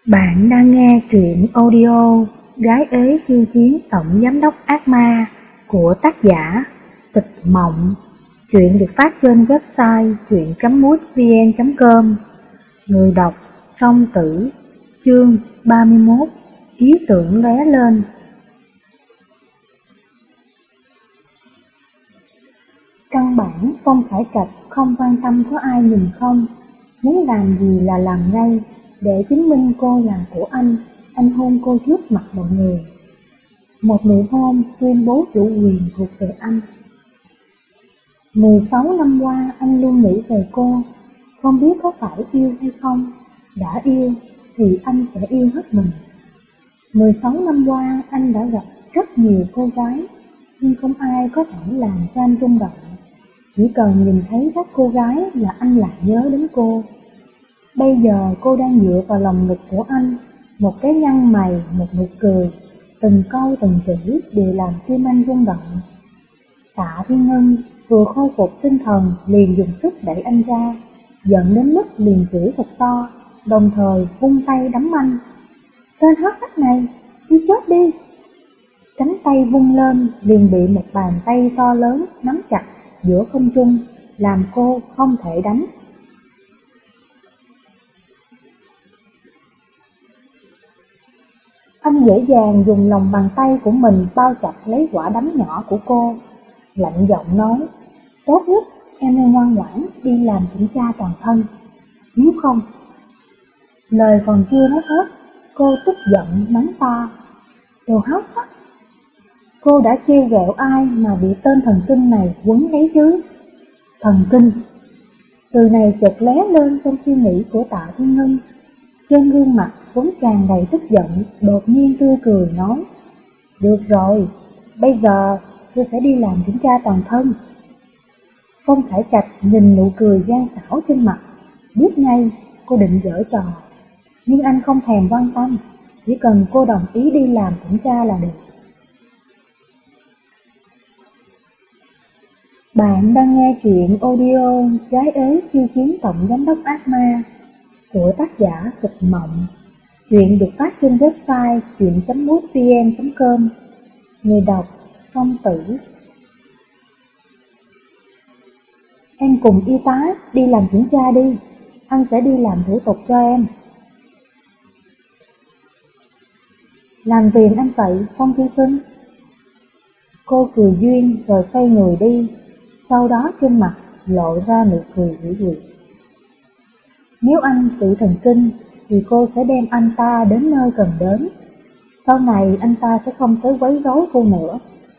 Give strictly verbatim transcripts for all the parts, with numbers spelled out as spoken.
Bạn đang nghe truyện audio Gái ế khiêu chiến tổng giám đốc ác ma của tác giả Tịch Mộng. Truyện được phát trên website truyện chấm mútvn chấm com. Người đọc Song Tử. Chương ba mươi mốt. Ý tưởng lóe lên. Căn bản Phong Khải Trạch không quan tâm có ai nhìn không, muốn làm gì là làm ngay. Để chứng minh cô là của anh, anh hôn cô trước mặt mọi người. Một nụ hôn tuyên bố chủ quyền thuộc về anh. mười sáu năm qua anh luôn nghĩ về cô, không biết có phải yêu hay không. Đã yêu thì anh sẽ yêu hết mình. mười sáu năm qua anh đã gặp rất nhiều cô gái, nhưng không ai có thể làm cho anh rung động. Chỉ cần nhìn thấy các cô gái là anh lại nhớ đến cô. Bây giờ cô đang dựa vào lòng ngực của anh, một cái nhăn mày, một nụ cười, từng câu từng chữ đều làm tim anh rung động. Tạ Thiên Ngân vừa khôi phục tinh thần liền dùng sức đẩy anh ra, giận đến mức liền chửi thật to, đồng thời vung tay đấm anh. Tên hót sách này, đi chết đi! Cánh tay vung lên liền bị một bàn tay to lớn nắm chặt giữa không trung, làm cô không thể đánh. Anh dễ dàng dùng lòng bàn tay của mình bao chặt lấy quả đấm nhỏ của cô, lạnh giọng nói, tốt nhất em nên ngoan ngoãn đi làm kiểm tra toàn thân, nếu không. Lời còn chưa nói hết, cô tức giận mắng to, đồ háo sắc. Cô đã trêu ghẹo ai mà bị tên thần kinh này quấn lấy chứ? Thần kinh, từ này chợt lóe lên trong suy nghĩ của Tạ Thiên Ngân. Trên gương mặt vốn tràn đầy tức giận, đột nhiên tươi cười nói, được rồi, bây giờ tôi sẽ đi làm kiểm tra toàn thân. Phong Khải Trạch nhìn nụ cười gian xảo trên mặt, biết ngay cô định giở trò, nhưng anh không thèm quan tâm, chỉ cần cô đồng ý đi làm kiểm tra là được. Bạn đang nghe truyện audio Gái ế khiêu chiến tổng giám đốc ác ma của tác giả Tịch Mộng. Truyện được phát trên website truyện chấm mútvn chấm com. Người đọc Song Tử. Em cùng y tá đi làm kiểm tra đi, anh sẽ đi làm thủ tục cho em. Làm phiền anh vậy, Phong Tiên Sinh. Cô cười duyên rồi xoay người đi, sau đó trên mặt lộ ra nụ cười dữ dội. Nếu anh bị thần kinh thì cô sẽ đem anh ta đến nơi cần đến. Sau này anh ta sẽ không tới quấy rối cô nữa.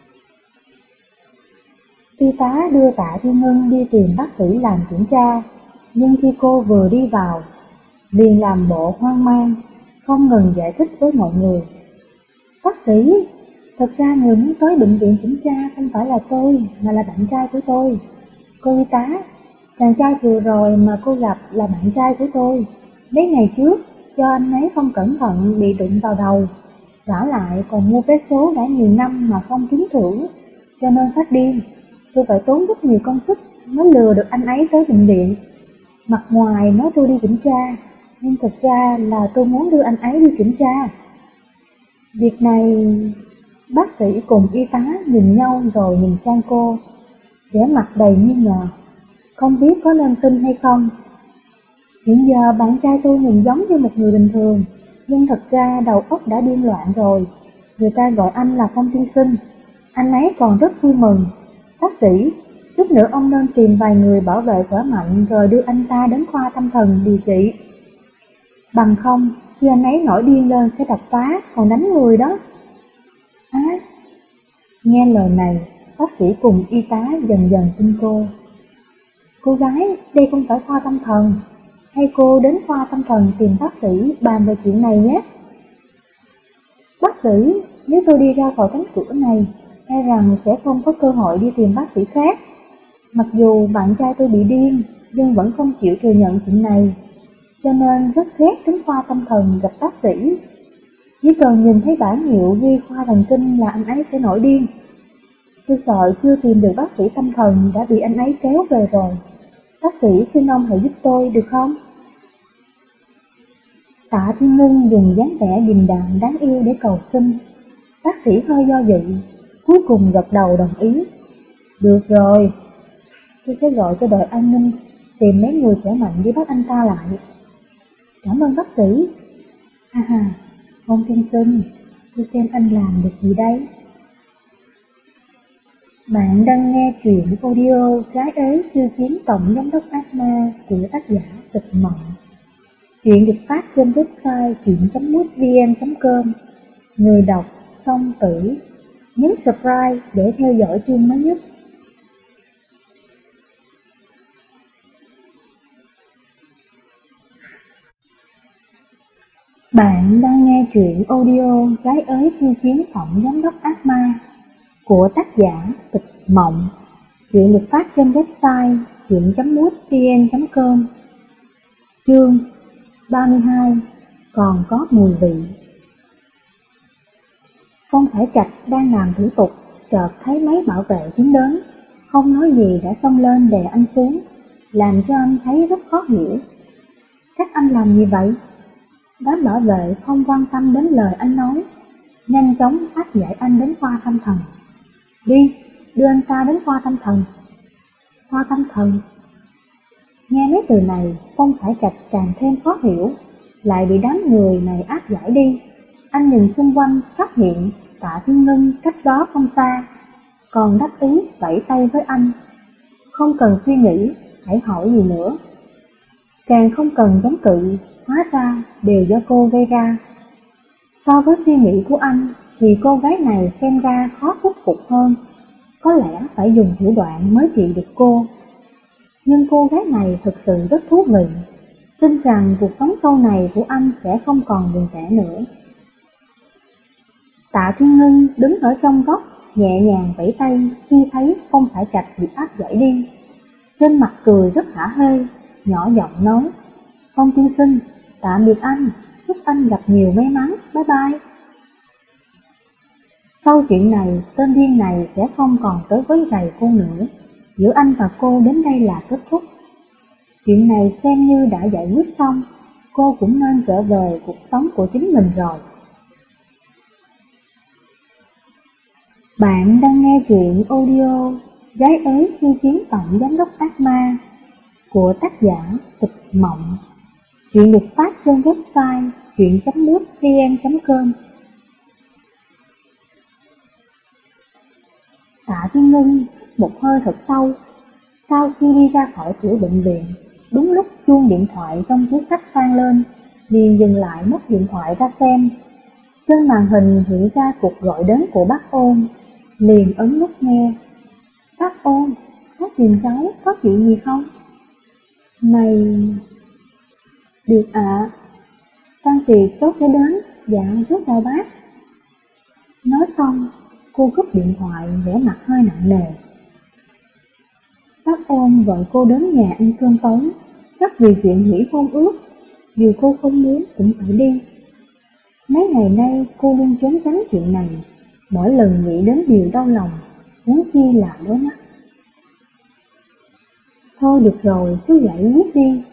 Y tá đưa Tạ Thiên Ngân đi tìm bác sĩ làm kiểm tra, nhưng khi cô vừa đi vào, liền làm bộ hoang mang, không ngừng giải thích với mọi người. Bác sĩ, thật ra người muốn tới bệnh viện kiểm tra không phải là tôi, mà là bạn trai của tôi. Cô y tá, chàng trai vừa rồi mà cô gặp là bạn trai của tôi. Mấy ngày trước, do anh ấy không cẩn thận bị đụng vào đầu, trả lại còn mua vé số đã nhiều năm mà không trúng thưởng, cho nên phát điên. Tôi phải tốn rất nhiều công sức mới lừa được anh ấy tới bệnh viện. Mặt ngoài nói tôi đi kiểm tra, nhưng thực ra là tôi muốn đưa anh ấy đi kiểm tra. Việc này... Bác sĩ cùng y tá nhìn nhau rồi nhìn sang cô, vẻ mặt đầy nghi ngờ, không biết có nên tin hay không. Hiện giờ bạn trai tôi nhìn giống như một người bình thường, nhưng thật ra đầu óc đã điên loạn rồi. Người ta gọi anh là Phong Tiên Sinh, anh ấy còn rất vui mừng. Bác sĩ, chút nữa ông nên tìm vài người bảo vệ khỏe mạnh rồi đưa anh ta đến khoa tâm thần điều trị. Bằng không, khi anh ấy nổi điên lên sẽ đập phá, còn đánh người đó. Á, à, nghe lời này, bác sĩ cùng y tá dần dần tin cô. Cô gái, đây không phải khoa tâm thần, hay cô đến khoa tâm thần tìm bác sĩ bàn về chuyện này nhé. Bác sĩ, nếu tôi đi ra khỏi cánh cửa này, e rằng sẽ không có cơ hội đi tìm bác sĩ khác. Mặc dù bạn trai tôi bị điên, nhưng vẫn không chịu thừa nhận chuyện này, cho nên rất ghét đến khoa tâm thần gặp bác sĩ. Chỉ cần nhìn thấy bảng hiệu ghi khoa thần kinh là anh ấy sẽ nổi điên. Tôi sợ chưa tìm được bác sĩ tâm thần đã bị anh ấy kéo về rồi. Bác sĩ xin ông hãy giúp tôi được không? Tạ Thiên Ngân dùng dáng vẻ điềm đạm đáng yêu để cầu xin. Bác sĩ hơi do dự, cuối cùng gật đầu đồng ý. Được rồi, tôi sẽ gọi cho đội an ninh tìm mấy người khỏe mạnh để bắt anh ta lại. Cảm ơn bác sĩ. Ha ha, ông tiên sinh, tôi xem anh làm được gì đấy. Bạn đang nghe truyện audio Gái ế chưa kiếm tổng giám đốc ác ma của tác giả Tịch Mộng. Truyện được phát trên website truyện chấm mútvn chấm com. Người đọc Song Tử. Nhấn subscribe để theo dõi chương mới nhất. Bạn đang nghe truyện audio Gái ế khiêu chiến tổng giám đốc ác ma của tác giả Tịch Mộng. Truyện được phát trên website truyện chấm mútvn chấm com. Chương ba mươi hai. Còn có mùi vị. Phong Khải Trạch đang làm thủ tục, chợt thấy mấy bảo vệ tiến đến, không nói gì đã xông lên đè anh xuống, làm cho anh thấy rất khó hiểu. Các anh làm gì vậy? Đám bảo vệ không quan tâm đến lời anh nói, nhanh chóng áp giải anh đến khoa tâm thần. Đi, đưa anh ta đến khoa tâm thần. Khoa tâm thần? Nghe mấy từ này, Phong Khải Trạch càng thêm khó hiểu, lại bị đám người này áp giải đi. Anh nhìn xung quanh, phát hiện Tạ Thiên Ngân cách đó không xa, còn đắc ý vẫy tay với anh. Không cần suy nghĩ, hãy hỏi gì nữa. Càng không cần chống cự, hóa ra đều do cô gây ra. So với suy nghĩ của anh, thì cô gái này xem ra khó thuyết phục hơn. Có lẽ phải dùng thủ đoạn mới trị được cô. Nhưng cô gái này thực sự rất thú vị, tin rằng cuộc sống sau này của anh sẽ không còn buồn tẻ nữa. Tạ Thiên Ngân đứng ở trong góc, nhẹ nhàng vẫy tay khi thấy Phong Khải Trạch bị áp giải đi. Trên mặt cười rất hả hê, nhỏ giọng nói: Phong tiên sinh, tạm biệt anh, chúc anh gặp nhiều may mắn, bye bye. Sau chuyện này, tên điên này sẽ không còn tới quấy rầy cô nữa. Giữa anh và cô đến đây là kết thúc. Chuyện này xem như đã giải quyết xong, cô cũng nên trở về cuộc sống của chính mình rồi. Bạn đang nghe truyện audio Gái ế khiêu chiến tổng giám đốc ác ma của tác giả Tịch Mộng. Truyện được phát trên website truyện chấm mútvn chấm com. Tạ Thiên Ngân hít một hơi thật sâu. Sau khi đi ra khỏi cửa bệnh viện, đúng lúc chuông điện thoại trong túi xách vang lên, liền dừng lại móc điện thoại ra xem. Trên màn hình hiện ra cuộc gọi đến của bác Ôn, liền ấn nút nghe. Bác Ôn, bác tìm cháu, có chuyện gì không? Này... Được ạ, à, tan tiệc cháu sẽ đến, dạ rất chào bác. Nói xong, cô cúp điện thoại vẻ mặt hơi nặng nề. Bác Ôn gọi cô đến nhà ăn cơm tối, chắc vì chuyện hủy hôn ước, dù cô không muốn cũng phải đi. Mấy ngày nay cô luôn trốn tránh chuyện này, mỗi lần nghĩ đến điều đau lòng, huống chi là đối mắt. Thôi được rồi, cứ giải quyết đi.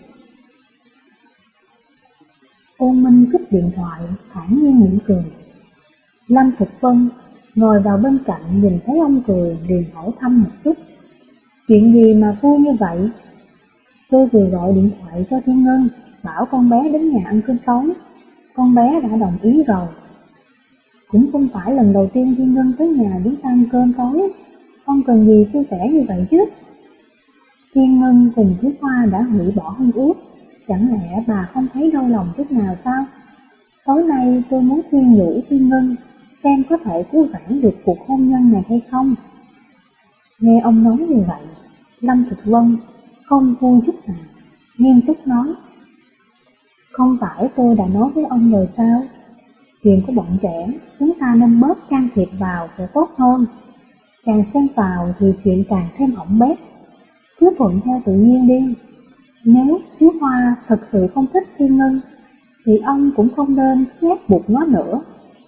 Ôn Minh cúp điện thoại, thản nhiên mỉm cười. Lâm Thực Vân ngồi vào bên cạnh nhìn thấy ông cười liền hỏi thăm một chút. Chuyện gì mà vui như vậy? Tôi vừa gọi điện thoại cho Thiên Ngân, bảo con bé đến nhà ăn cơm tối. Con bé đã đồng ý rồi. Cũng không phải lần đầu tiên Thiên Ngân tới nhà đến ăn cơm tối, không cần gì vui vẻ như vậy chứ. Thiên Ngân cùng Thúy Hoa đã hủy bỏ hôn ước, chẳng lẽ bà không thấy đau lòng chút nào sao? Tối nay tôi muốn khuyên nhủ Thiên Ngân, xem có thể cứu vãn được cuộc hôn nhân này hay không. Nghe ông nói như vậy, Lâm Thực Vân không vui chút nào, nghiêm túc nói. Không phải tôi đã nói với ông rồi sao? Chuyện của bọn trẻ, chúng ta nên bớt can thiệp vào sẽ tốt hơn. Càng xen vào thì chuyện càng thêm hỏng bét. Cứ thuận theo tự nhiên đi. Nếu Thiếu Hoa thật sự không thích Thiên Ngân, thì ông cũng không nên ép buộc nó nữa.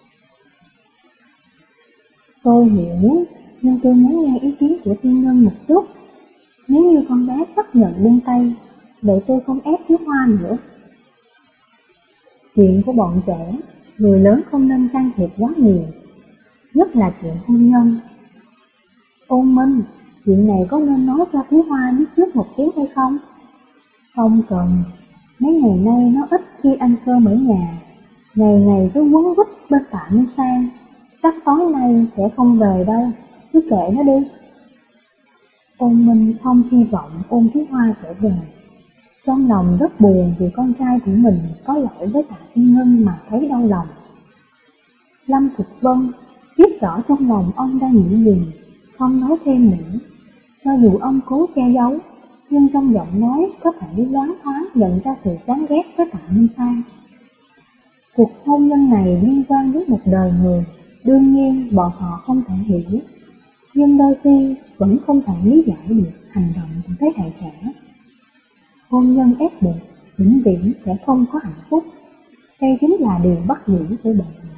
Tôi hiểu, nhưng tôi muốn nghe ý kiến của Thiên Ngân một chút. Nếu như con bé chấp nhận buông tay, vậy tôi không ép Thiếu Hoa nữa. Chuyện của bọn trẻ, người lớn không nên can thiệp quá nhiều, nhất là chuyện hôn nhân. Ôn Minh, chuyện này có nên nói cho Thúy Hoa biết trước một tiếng hay không? Không cần, mấy ngày nay nó ít khi ăn cơm ở nhà, ngày ngày cứ quấn quýt bên Tạ Minh Sang, chắc tối nay sẽ không về đâu, cứ kệ nó đi. Ôn Minh không hy vọng Ôn Thúy Hoa trở về, trong lòng rất buồn vì con trai của mình có lỗi với Tạ Thiên Ngân mà thấy đau lòng. Lâm Thục Vân biết rõ trong lòng ông đang nghĩ gì, không nói thêm nữa. Cho dù ông cố che giấu, nhưng trong giọng nói có thể loáng thoáng nhận ra sự chán ghét với Tạ Minh Sang. Cuộc hôn nhân này liên quan đến một đời người, đương nhiên bọn họ không thể hiểu, nhưng đôi khi vẫn không thể lý giải được hành động của thế hệ trẻ. Hôn nhân ép buộc vĩnh viễn sẽ không có hạnh phúc, đây chính là điều bất dĩ của bọn họ.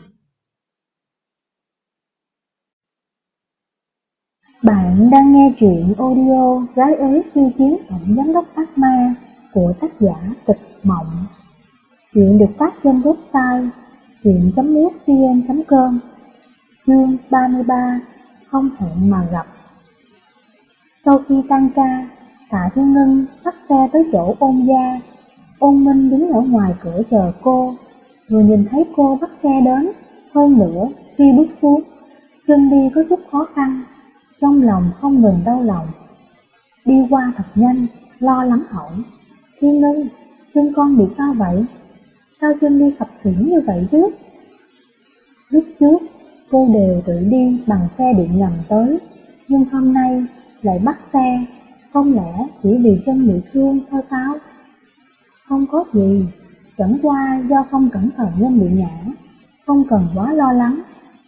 Bạn đang nghe truyện audio Gái ế khiêu chiến tổng giám đốc ác ma của tác giả Tịch Mộng. Truyện được phát trên website truyện chấm mútvn chấm com. Chương ba mươi ba, không hẹn mà gặp. Sau khi tan ca, Tạ Thiên Ngân bắt xe tới chỗ Ôn gia. Ôn Minh đứng ở ngoài cửa chờ cô, vừa nhìn thấy cô bắt xe đến, hơn nữa khi bước xuống, chân đi có chút khó khăn, trong lòng không ngừng đau lòng. Đi qua thật nhanh, lo lắng hỏi: Thiên Ngân, chân con bị sao vậy? Sao chân đi khập khiễng như vậy chứ? Lúc trước, cô đều tự đi bằng xe điện ngầm tới, nhưng hôm nay lại bắt xe, không lẽ chỉ vì chân bị thương thôi sao? Không có gì, chẳng qua do không cẩn thận nên bị ngã, không cần quá lo lắng.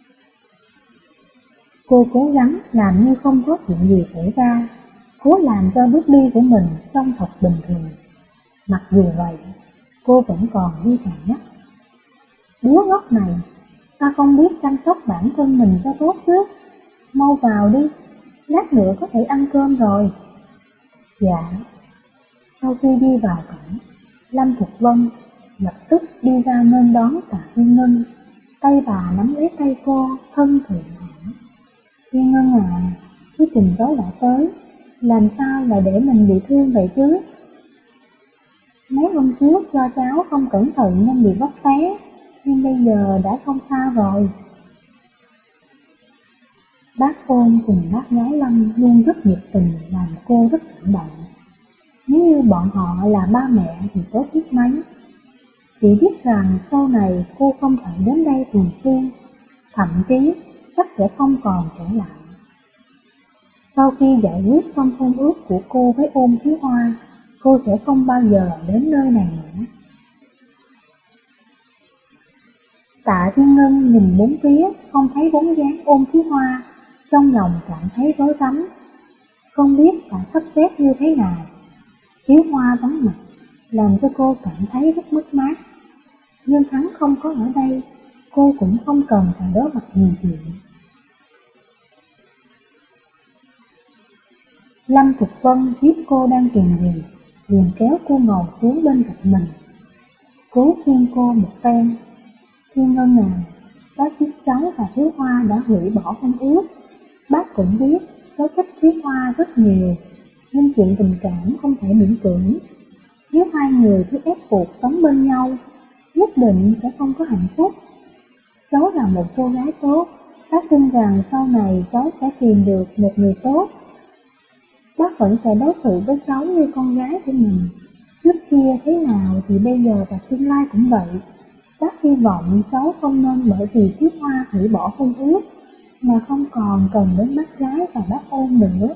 Cô cố gắng làm như không có chuyện gì xảy ra, cố làm cho bước đi của mình trông thật bình thường. Mặc dù vậy, cô vẫn còn đi thẳng nhắc: Đứa ngốc này, sao không biết chăm sóc bản thân mình cho tốt chứ? Mau vào đi, lát nữa có thể ăn cơm rồi. Dạ. Sau khi đi vào cổng, Lâm Thục Vân lập tức đi ra nên đón Tạ Thiên Ngân. Tay bà nắm lấy tay cô, thân thiện hỏi: Thiên Ngân à, cái tình tối đã tới, làm sao lại để mình bị thương vậy chứ? Mấy hôm trước do cháu không cẩn thận nên bị vấp té, nhưng bây giờ đã không sao rồi. Bác Ôn cùng bác gái Lâm luôn rất nhiệt tình, làm cô rất cảm động. Nếu như bọn họ là ba mẹ thì tốt biết mấy. Chỉ biết rằng sau này cô không thể đến đây thường xuyên, thậm chí chắc sẽ không còn trở lại. Sau khi giải quyết xong hôn ước của cô với Ôn Thúy Hoa, cô sẽ không bao giờ đến nơi này nữa. Tạ Thiên Ngân nhìn bốn phía, không thấy bóng dáng Ôn Thúy Hoa, trong lòng cảm thấy rối rắm, không biết phải sắp xếp như thế nào. Thúy Hoa vắng mặt, làm cho cô cảm thấy rất mất mát. Nhưng hắn không có ở đây, cô cũng không cần phải đối mặt nhiều chuyện. Lâm Thục Vân biết cô đang tìm gì, liền kéo cô ngồi xuống bên cạnh mình, cố khuyên cô một phen. Thiên Ngân à, bác biết cháu và Thúy Hoa đã hủy bỏ hôn ước. Bác cũng biết cháu thích Thúy Hoa rất nhiều, nhưng chuyện tình cảm không thể miễn cưỡng. Nếu hai người cứ ép buộc sống bên nhau, nhất định sẽ không có hạnh phúc. Cháu là một cô gái tốt, bác tin rằng sau này cháu sẽ tìm được một người tốt. Bác vẫn sẽ đối xử với cháu như con gái của mình. Trước kia thế nào thì bây giờ và tương lai cũng vậy. Bác hy vọng cháu không nên bởi vì Thúy Hoa hủy bỏ hôn ước mà không còn cần đến bác gái và bác Ôn nữa.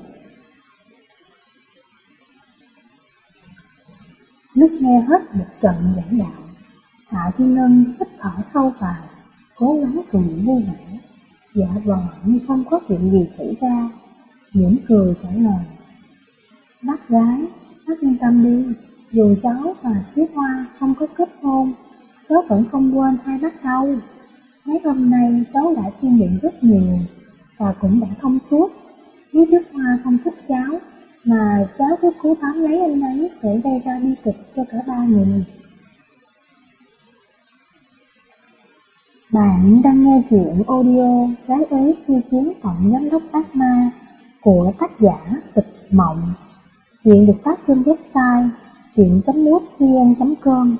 Lúc nghe hết một trận giảng đạo, Tạ Thiên Ngân hít thở sâu vào, cố gắng cười vui vẻ, giả vờ như không có chuyện gì xảy ra, mỉm cười trả lời: Bác gái, bác yên tâm đi, dù cháu và Thúy Hoa không có kết hôn, cháu vẫn không quên hai bác đâu. Mấy hôm nay cháu đã suy nghĩ rất nhiều và cũng đã thông suốt. Nếu Thúy Hoa không thích cháu mà cháu cứ cố bám lấy anh ấy sẽ gây ra bi kịch cho cả ba người. Bạn đang nghe truyện audio Gái ế khiêu chiến tổng giám đốc ác ma của tác giả Tịch Mộng. Truyện được phát trên website truyện chấm mútvn chấm com.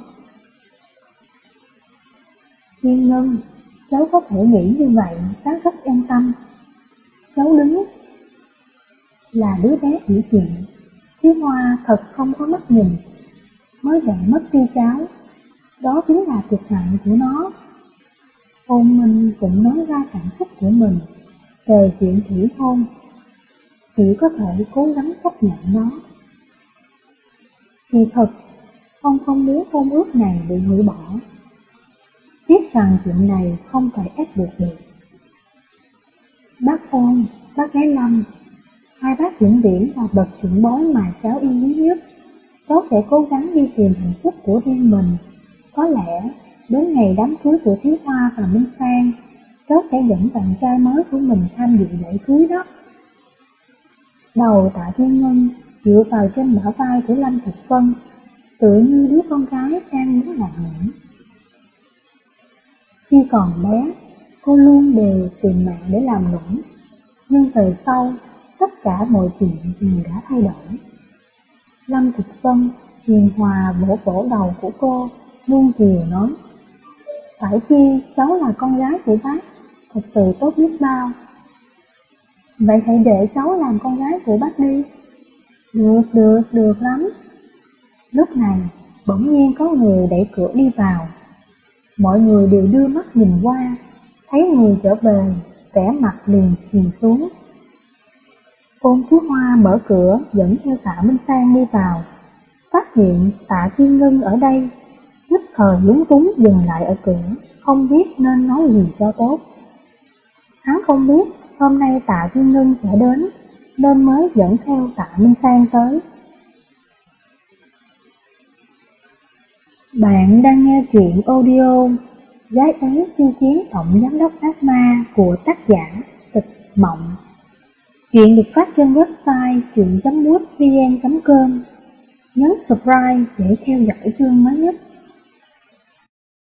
Thiên Ngân, cháu có thể nghĩ như vậy, bác rất an tâm. Cháu đứng là đứa bé hiểu chuyện. Thiếu Hoa thật không có mắt nhìn, mới đẻ mất đi cháu. Đó chính là thiệt hại của nó. Ôn Minh cũng nói ra cảm xúc của mình về chuyện thủy hôn, chỉ có thể cố gắng chấp nhận nó. Kỳ thật, ông không muốn hôn ước này bị hủy bỏ, biết rằng chuyện này không thể ép buộc được. Bác Ôn, bác gái Lâm, hai bác vĩnh viễn là bậc trưởng bối mà cháu yêu quý nhất. Cháu sẽ cố gắng đi tìm hạnh phúc của riêng mình. Có lẽ đến ngày đám cưới của Thiếu Hoa và Minh Sang, cháu sẽ dẫn bạn trai mới của mình tham dự lễ cưới đó. Đầu Tạ Thiên Ngân dựa vào trên bả vai của Lâm Thục Vân, tựa như đứa con gái đang muốn lạc nghẽn. Khi còn bé, cô luôn đều tìm mẹ để làm nũng, nhưng về sau, tất cả mọi chuyện đều đã thay đổi. Lâm Thục Vân hiền hòa vỗ vỗ đầu của cô, luôn chiều nói: phải chi cháu là con gái của bác, thật sự tốt biết bao. Vậy hãy để cháu làm con gái của bác đi. Được, được, được lắm. Lúc này, bỗng nhiên có người đẩy cửa đi vào. Mọi người đều đưa mắt nhìn qua, thấy người trở về, vẻ mặt liền xìm xuống. Ôn Thiếu Hoa mở cửa dẫn theo Tạ Minh Sang đi vào, phát hiện Tạ Thiên Ngân ở đây, nhất thời lúng túng dừng lại ở cửa, không biết nên nói gì cho tốt. Hắn không biết hôm nay Tạ Thiên Ngân sẽ đến, nên mới dẫn theo Tạ Minh Sang tới. Bạn đang nghe truyện audio Gái ế khiêu chiến tổng giám đốc ác ma của tác giả Tịch Mộng. Truyện được phát trên website truyện chấm mútvn chấm com. Nhấn subscribe để theo dõi chương mới nhất.